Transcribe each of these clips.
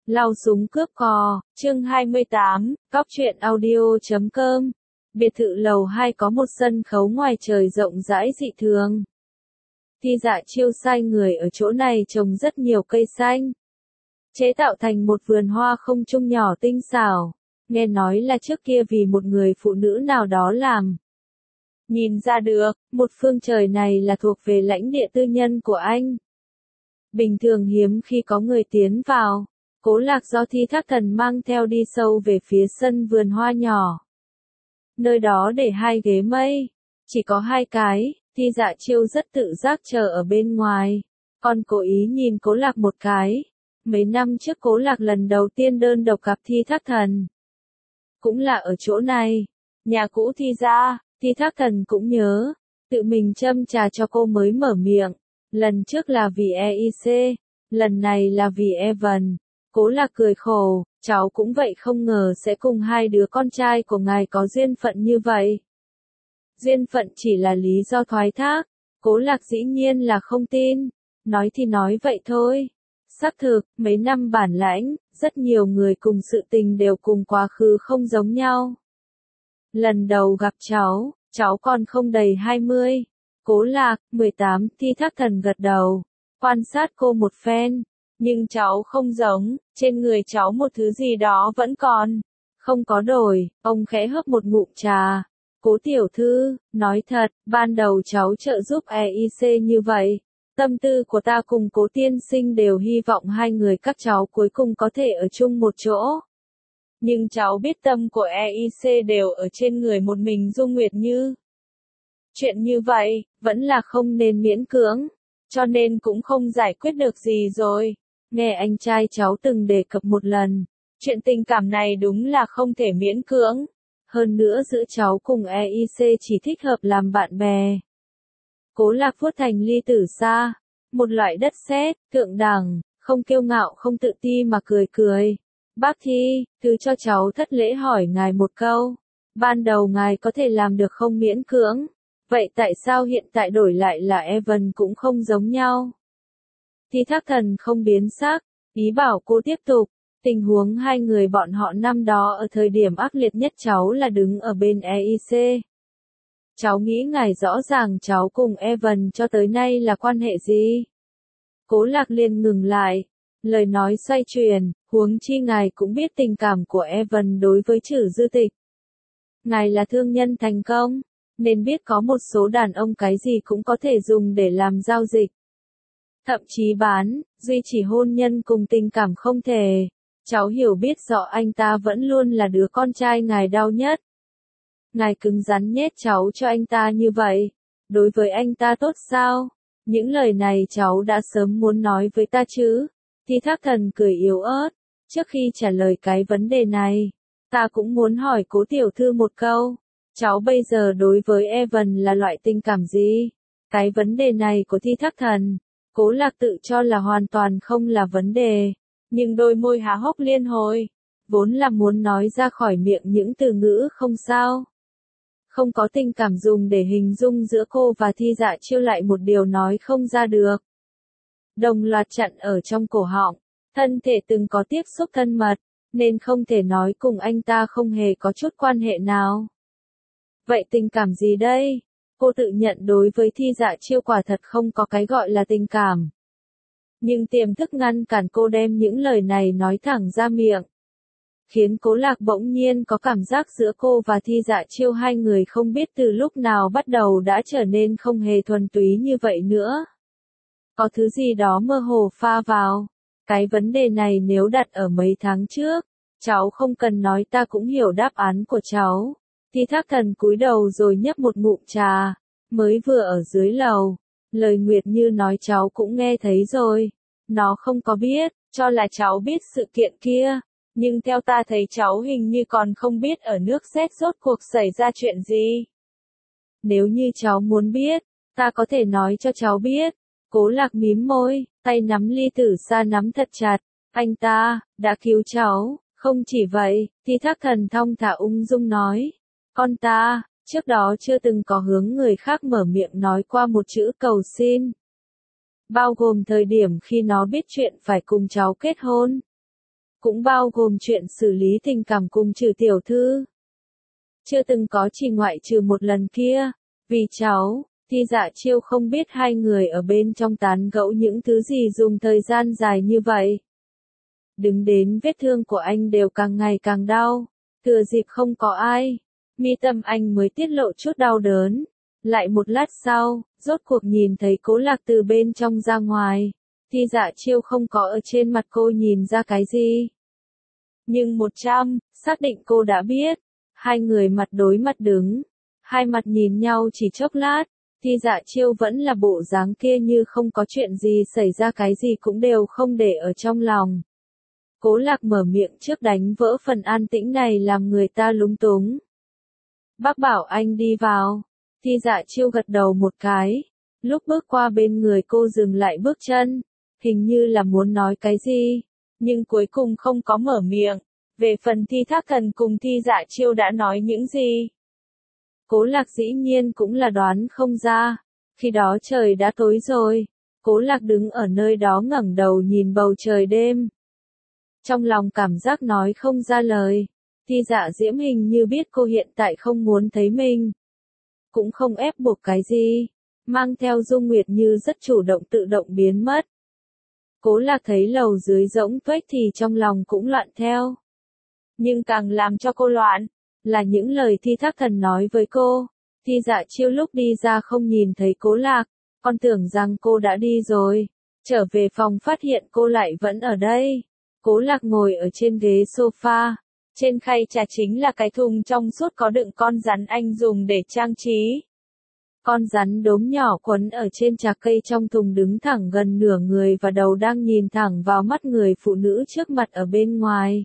Lao súng cướp cò, chương 28, cóc truyện audio.com. Biệt thự lầu 2 có một sân khấu ngoài trời rộng rãi dị thường. Thi Dạ Chiêu sai người ở chỗ này trồng rất nhiều cây xanh, chế tạo thành một vườn hoa không trung nhỏ tinh xảo. Nghe nói là trước kia vì một người phụ nữ nào đó làm. Nhìn ra được, một phương trời này là thuộc về lãnh địa tư nhân của anh. Bình thường hiếm khi có người tiến vào. Cố Lạc do Thi Thác Thần mang theo đi sâu về phía sân vườn hoa nhỏ. Nơi đó để 2 ghế mây, chỉ có 2 cái, Thi Dạ Chiêu rất tự giác chờ ở bên ngoài, còn cố ý nhìn Cố Lạc một cái. Mấy năm trước Cố Lạc lần đầu tiên đơn độc gặp Thi Thác Thần. Cũng là ở chỗ này, nhà cũ Thi gia, Thi Thác Thần cũng nhớ, tự mình châm trà cho cô mới mở miệng. Lần trước là vì EIC, lần này là vì Evan. Cố Lạc cười khổ, cháu cũng vậy, không ngờ sẽ cùng 2 đứa con trai của ngài có duyên phận như vậy. Duyên phận chỉ là lý do thoái thác, Cố Lạc dĩ nhiên là không tin, nói thì nói vậy thôi. Xác thực, mấy năm bản lãnh, rất nhiều người cùng sự tình đều cùng quá khứ không giống nhau. Lần đầu gặp cháu còn không đầy 20. Cố Lạc, 18, Thi Thác Thần gật đầu, quan sát cô một phen. Nhưng cháu không giống, trên người cháu một thứ gì đó vẫn còn. Không có đổi, ông khẽ hớp một ngụm trà. Cố tiểu thư, nói thật, ban đầu cháu trợ giúp EIC như vậy. Tâm tư của ta cùng Cố tiên sinh đều hy vọng 2 người các cháu cuối cùng có thể ở chung một chỗ. Nhưng cháu biết tâm của EIC đều ở trên người một mình Dung Nguyệt Như. Chuyện như vậy, vẫn là không nên miễn cưỡng, cho nên cũng không giải quyết được gì rồi. Nghe anh trai cháu từng đề cập một lần, chuyện tình cảm này đúng là không thể miễn cưỡng. Hơn nữa giữa cháu cùng EIC chỉ thích hợp làm bạn bè. Cố Lạc vuốt thành ly tử sa, một loại đất sét, thượng đẳng, không kiêu ngạo không tự ti mà cười cười. Bác Thi, thứ cho cháu thất lễ hỏi ngài một câu. Ban đầu ngài có thể làm được không miễn cưỡng. Vậy tại sao hiện tại đổi lại là Evan cũng không giống nhau? Thi Thác Thần không biến sắc, ý bảo cô tiếp tục. Tình huống 2 người bọn họ năm đó ở thời điểm ác liệt nhất cháu là đứng ở bên EIC. Cháu nghĩ ngài rõ ràng cháu cùng Evan cho tới nay là quan hệ gì? Cố Lạc liền ngừng lại, lời nói xoay chuyển, huống chi ngài cũng biết tình cảm của Evan đối với Trử Dư Tịch. Ngài là thương nhân thành công, nên biết có một số đàn ông cái gì cũng có thể dùng để làm giao dịch. Thậm chí bán, duy trì hôn nhân cùng tình cảm không thể. Cháu hiểu biết rõ anh ta vẫn luôn là đứa con trai ngài đau nhất. Ngài cứng rắn nhét cháu cho anh ta như vậy. Đối với anh ta tốt sao? Những lời này cháu đã sớm muốn nói với ta chứ. Thi Thác Thần cười yếu ớt. Trước khi trả lời cái vấn đề này, ta cũng muốn hỏi Cố tiểu thư một câu. Cháu bây giờ đối với Evan là loại tình cảm gì? Cái vấn đề này của Thi Thác Thần, Cố Lạc tự cho là hoàn toàn không là vấn đề. Nhưng đôi môi há hốc liên hồi, vốn là muốn nói ra khỏi miệng những từ ngữ không sao. Không có tình cảm dùng để hình dung giữa cô và Thi Dạ Chiêu lại một điều nói không ra được. Đồng loạt chặn ở trong cổ họng, thân thể từng có tiếp xúc thân mật, nên không thể nói cùng anh ta không hề có chút quan hệ nào. Vậy tình cảm gì đây? Cô tự nhận đối với Thi Dạ Chiêu quả thật không có cái gọi là tình cảm. Nhưng tiềm thức ngăn cản cô đem những lời này nói thẳng ra miệng. Khiến Cố Lạc bỗng nhiên có cảm giác giữa cô và Thi Dạ Chiêu 2 người không biết từ lúc nào bắt đầu đã trở nên không hề thuần túy như vậy nữa. Có thứ gì đó mơ hồ pha vào. Cái vấn đề này nếu đặt ở mấy tháng trước, cháu không cần nói ta cũng hiểu đáp án của cháu. Thi Thác Thần cúi đầu rồi nhấp một ngụm trà, mới vừa ở dưới lầu. Lời Nguyệt Như nói cháu cũng nghe thấy rồi. Nó không có biết, cho là cháu biết sự kiện kia. Nhưng theo ta thấy cháu hình như còn không biết ở nước xét rốt cuộc xảy ra chuyện gì. Nếu như cháu muốn biết, ta có thể nói cho cháu biết. Cố Lạc mím môi, tay nắm ly tử sa nắm thật chặt. Anh ta, đã cứu cháu, không chỉ vậy, Thi Thác Thần thong thả ung dung nói. Con ta, trước đó chưa từng có hướng người khác mở miệng nói qua một chữ cầu xin. Bao gồm thời điểm khi nó biết chuyện phải cùng cháu kết hôn. cũng bao gồm chuyện xử lý tình cảm cùng Trừ tiểu thư. Chưa từng có chỉ ngoại trừ một lần kia, vì cháu, Thi Dạ Chiêu không biết hai người ở bên trong tán gẫu những thứ gì dùng thời gian dài như vậy. Đứng đến vết thương của anh đều càng ngày càng đau, thừa dịp không có ai, mi tâm anh mới tiết lộ chút đau đớn. Lại một lát sau, rốt cuộc nhìn thấy Cố Lạc từ bên trong ra ngoài. Thi Dạ Chiêu không có ở trên mặt cô nhìn ra cái gì. Nhưng 100, xác định cô đã biết. Hai người mặt đối mặt đứng. Hai mặt nhìn nhau chỉ chốc lát. Thi Dạ Chiêu vẫn là bộ dáng kia như không có chuyện gì xảy ra, cái gì cũng đều không để ở trong lòng. Cố Lạc mở miệng trước đánh vỡ phần an tĩnh này làm người ta lúng túng. Bác bảo anh đi vào. Thi Dạ Chiêu gật đầu một cái. Lúc bước qua bên người cô dừng lại bước chân. Hình như là muốn nói cái gì. Nhưng cuối cùng không có mở miệng. Về phần Thi Thác Thần cùng Thi Dạ Chiêu đã nói những gì. Cố Lạc dĩ nhiên cũng là đoán không ra. Khi đó trời đã tối rồi. Cố Lạc đứng ở nơi đó ngẩng đầu nhìn bầu trời đêm. Trong lòng cảm giác nói không ra lời. Thi Dạ Diễm hình như biết cô hiện tại không muốn thấy mình. Cũng không ép buộc cái gì. Mang theo Dung Nguyệt Như rất chủ động tự động biến mất. Cố Lạc thấy lầu dưới rỗng tuếch thì trong lòng cũng loạn theo. Nhưng càng làm cho cô loạn, là những lời Thi Thác Thần nói với cô. Thi Dạ Chiêu lúc đi ra không nhìn thấy Cố Lạc, con tưởng rằng cô đã đi rồi. Trở về phòng phát hiện cô lại vẫn ở đây. Cố Lạc ngồi ở trên ghế sofa. Trên khay trà chính là cái thùng trong suốt có đựng con rắn anh dùng để trang trí. Con rắn đốm nhỏ quấn ở trên trà cây trong thùng đứng thẳng gần nửa người và đầu đang nhìn thẳng vào mắt người phụ nữ trước mặt ở bên ngoài.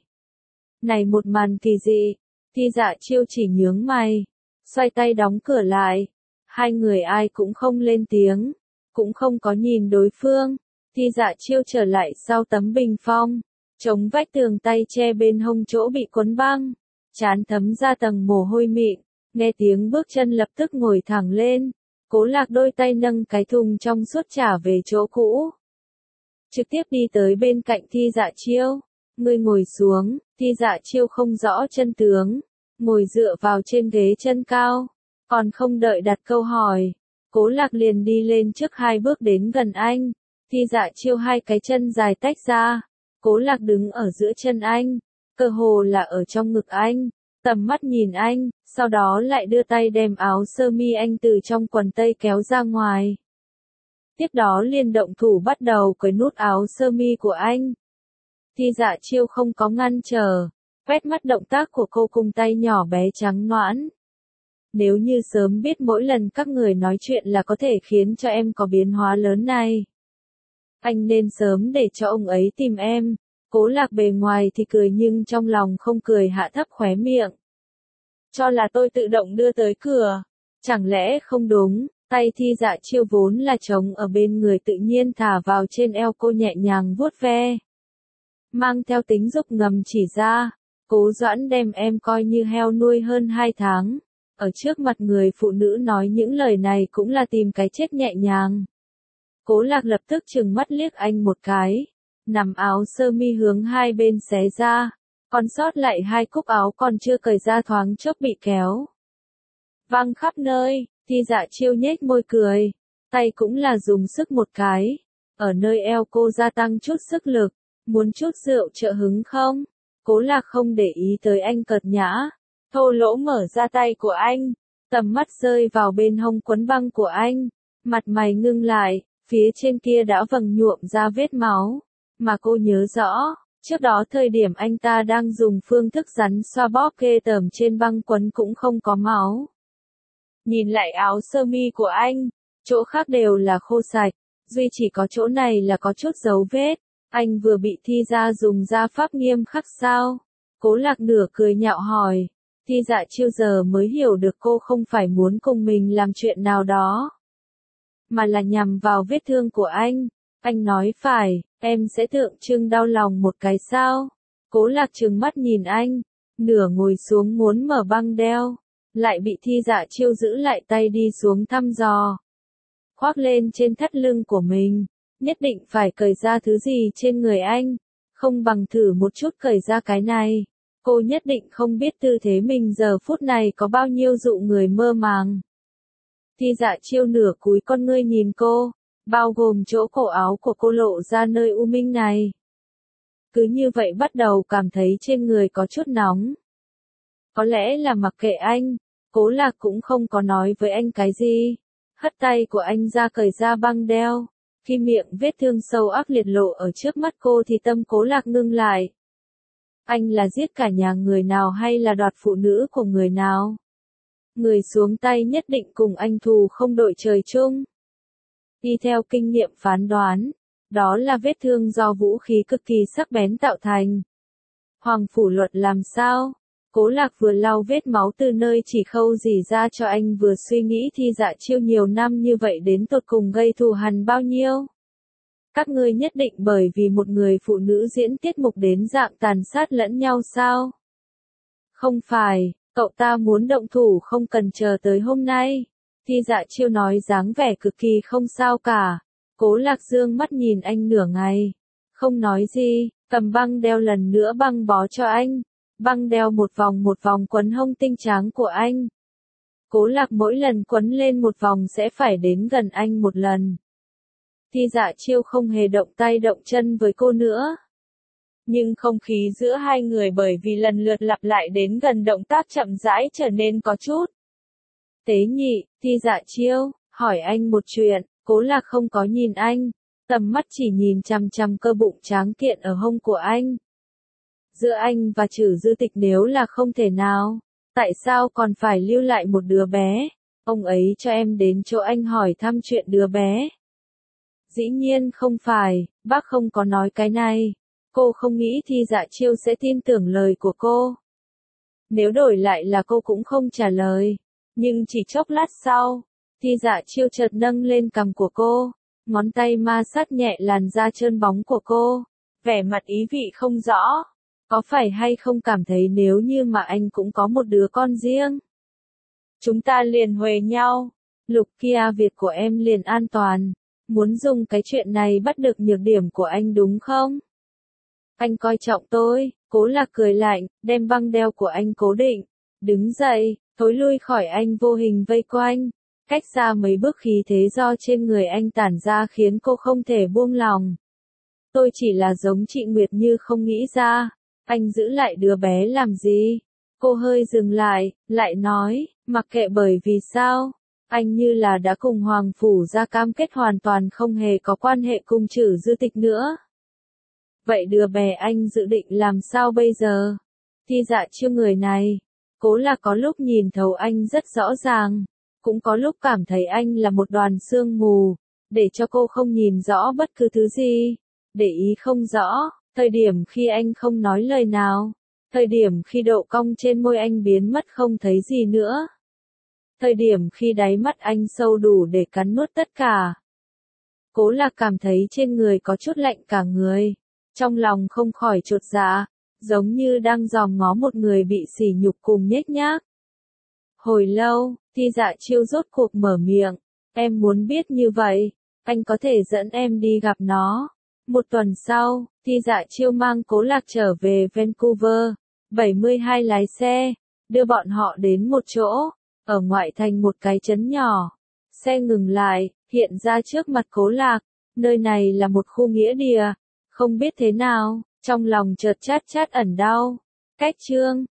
Này một màn kỳ dị, Thi Dạ Chiêu chỉ nhướng mày, xoay tay đóng cửa lại. Hai người ai cũng không lên tiếng, cũng không có nhìn đối phương. Thi Dạ Chiêu trở lại sau tấm bình phong, chống vách tường tay che bên hông chỗ bị quấn băng, trán thấm ra tầng mồ hôi mịn, nghe tiếng bước chân lập tức ngồi thẳng lên. Cố Lạc đôi tay nâng cái thùng trong suốt trả về chỗ cũ. Trực tiếp đi tới bên cạnh Thi Dạ Chiêu. Ngươi ngồi xuống. Thi Dạ Chiêu không rõ chân tướng, ngồi dựa vào trên ghế chân cao, còn không đợi đặt câu hỏi. Cố Lạc liền đi lên trước hai bước đến gần anh. Thi Dạ Chiêu hai cái chân dài tách ra. Cố Lạc đứng ở giữa chân anh, cơ hồ là ở trong ngực anh, tầm mắt nhìn anh, sau đó lại đưa tay đem áo sơ mi anh từ trong quần tây kéo ra ngoài. Tiếp đó liền động thủ bắt đầu cởi nút áo sơ mi của anh. Thi Dạ Chiêu không có ngăn trở, quét mắt động tác của cô cùng tay nhỏ bé trắng nõn. Nếu như sớm biết mỗi lần các người nói chuyện là có thể khiến cho em có biến hóa lớn này. Anh nên sớm để cho ông ấy tìm em. Cố Lạc bề ngoài thì cười nhưng trong lòng không cười, hạ thấp khóe miệng. Cho là tôi tự động đưa tới cửa. Chẳng lẽ không đúng, tay Thi Dạ Chiêu vốn là trống ở bên người tự nhiên thả vào trên eo cô nhẹ nhàng vuốt ve. Mang theo tính dục ngầm chỉ ra, Cố Doãn đem em coi như heo nuôi hơn 2 tháng. Ở trước mặt người phụ nữ nói những lời này cũng là tìm cái chết nhẹ nhàng. Cố Lạc lập tức trừng mắt liếc anh một cái. Nằm áo sơ mi hướng hai bên xé ra, còn sót lại hai cúc áo còn chưa cởi ra thoáng chốc bị kéo văng khắp nơi. Thi Dạ Chiêu nhếch môi cười, tay cũng là dùng sức một cái, ở nơi eo cô gia tăng chút sức lực. Muốn chút rượu trợ hứng không? Cố Lạc không để ý tới anh cợt nhã, thô lỗ mở ra tay của anh, tầm mắt rơi vào bên hông quấn băng của anh, mặt mày ngưng lại, phía trên kia đã vầng nhuộm ra vết máu. Mà cô nhớ rõ, trước đó thời điểm anh ta đang dùng phương thức rắn xoa bóp ghê tởm trên băng quấn cũng không có máu. Nhìn lại áo sơ mi của anh, chỗ khác đều là khô sạch, duy chỉ có chỗ này là có chút dấu vết. Anh vừa bị Thi gia dùng gia pháp nghiêm khắc sao? Cố Lạc nửa cười nhạo hỏi. Thi Dạ Chiêu giờ mới hiểu được cô không phải muốn cùng mình làm chuyện nào đó, mà là nhằm vào vết thương của anh. Anh nói phải, em sẽ tượng trưng đau lòng một cái sao? Cố Lạc trừng mắt nhìn anh, nửa ngồi xuống muốn mở băng đeo, lại bị Thi Dạ Chiêu giữ lại tay đi xuống thăm dò. Khoác lên trên thắt lưng của mình, nhất định phải cởi ra thứ gì trên người anh, Không bằng thử một chút cởi ra cái này. Cô nhất định không biết tư thế mình giờ phút này có bao nhiêu dụ người mơ màng. Thi Dạ Chiêu nửa cúi con ngươi nhìn cô, bao gồm chỗ cổ áo của cô lộ ra nơi u minh này. Cứ như vậy bắt đầu cảm thấy trên người có chút nóng. Có lẽ là mặc kệ anh, Cố Lạc cũng không có nói với anh cái gì. Hất tay của anh ra cởi ra băng đeo. Khi miệng vết thương sâu ác liệt lộ ở trước mắt cô thì tâm Cố Lạc ngưng lại. Anh là giết cả nhà người nào hay là đoạt phụ nữ của người nào? Người xuống tay nhất định cùng anh thù không đội trời chung. Đi theo kinh nghiệm phán đoán, đó là vết thương do vũ khí cực kỳ sắc bén tạo thành. Hoàng phủ luật làm sao? Cố Lạc vừa lau vết máu từ nơi chỉ khâu rỉ ra cho anh vừa suy nghĩ Thi Dạ Chiêu nhiều năm như vậy đến tột cùng gây thù hằn bao nhiêu. Các ngươi nhất định bởi vì một người phụ nữ diễn tiết mục đến dạng tàn sát lẫn nhau sao? Không phải, cậu ta muốn động thủ không cần chờ tới hôm nay. Thi Dạ Chiêu nói dáng vẻ cực kỳ không sao cả. Cố Lạc dương mắt nhìn anh nửa ngày. Không nói gì, cầm băng đeo lần nữa băng bó cho anh. Băng đeo một vòng quấn hông tinh tráng của anh. Cố Lạc mỗi lần quấn lên một vòng sẽ phải đến gần anh một lần. Thi Dạ Chiêu không hề động tay động chân với cô nữa. Nhưng không khí giữa hai người bởi vì lần lượt lặp lại đến gần động tác chậm rãi trở nên có chút. Tế nhị, Thi Dạ Chiêu, hỏi anh một chuyện. Cố Lạc không có nhìn anh, tầm mắt chỉ nhìn chằm chằm cơ bụng tráng kiện ở hông của anh. Giữa anh và Trử Dư Tịch nếu là không thể nào, tại sao còn phải lưu lại một đứa bé? Ông ấy cho em đến chỗ anh hỏi thăm chuyện đứa bé. Dĩ nhiên không phải, bác không có nói cái này. Cô không nghĩ Thi Dạ Chiêu sẽ tin tưởng lời của cô. Nếu đổi lại là cô cũng không trả lời. Nhưng chỉ chốc lát sau, Thi Dạ Chiêu chợt nâng lên cằm của cô, ngón tay ma sát nhẹ làn da trơn bóng của cô, vẻ mặt ý vị không rõ. Có phải hay không cảm thấy nếu như mà anh cũng có một đứa con riêng, chúng ta liền huề nhau, Lục Kia Việt của em liền an toàn. Muốn dùng cái chuyện này bắt được nhược điểm của anh đúng không? Anh coi trọng tôi. Cố Lạc cười lạnh, đem băng đeo của anh cố định, đứng dậy, thối lui khỏi anh vô hình vây quanh. Cách xa mấy bước khí thế do trên người anh tản ra khiến cô không thể buông lòng. Tôi chỉ là giống chị Nguyệt Như không nghĩ ra. Anh giữ lại đứa bé làm gì? Cô hơi dừng lại nói, mặc kệ bởi vì sao? Anh như là đã cùng Hoàng Phủ ra cam kết hoàn toàn không hề có quan hệ cùng Trử Dư Tịch nữa. Vậy đứa bé anh dự định làm sao bây giờ? Thi Dạ Chiêu người này, Cố Lạc có lúc nhìn thấu anh rất rõ ràng, cũng có lúc cảm thấy anh là một đoàn sương mù, để cho cô không nhìn rõ bất cứ thứ gì, để ý không rõ, thời điểm khi anh không nói lời nào, thời điểm khi độ cong trên môi anh biến mất không thấy gì nữa, thời điểm khi đáy mắt anh sâu đủ để cắn nuốt tất cả. Cố Lạc cảm thấy trên người có chút lạnh cả người, trong lòng không khỏi chột dạ, giống như đang dòm ngó một người bị sỉ nhục cùng nhếch nhác. Hồi lâu, Thi Dạ Chiêu rốt cuộc mở miệng, em muốn biết như vậy, anh có thể dẫn em đi gặp nó. Một tuần sau, Thi Dạ Chiêu mang Cố Lạc trở về Vancouver, 72 lái xe, đưa bọn họ đến một chỗ, ở ngoại thành một cái trấn nhỏ. Xe ngừng lại, hiện ra trước mặt Cố Lạc, nơi này là một khu nghĩa địa, không biết thế nào, trong lòng chợt chát chát ẩn đau. Cách chương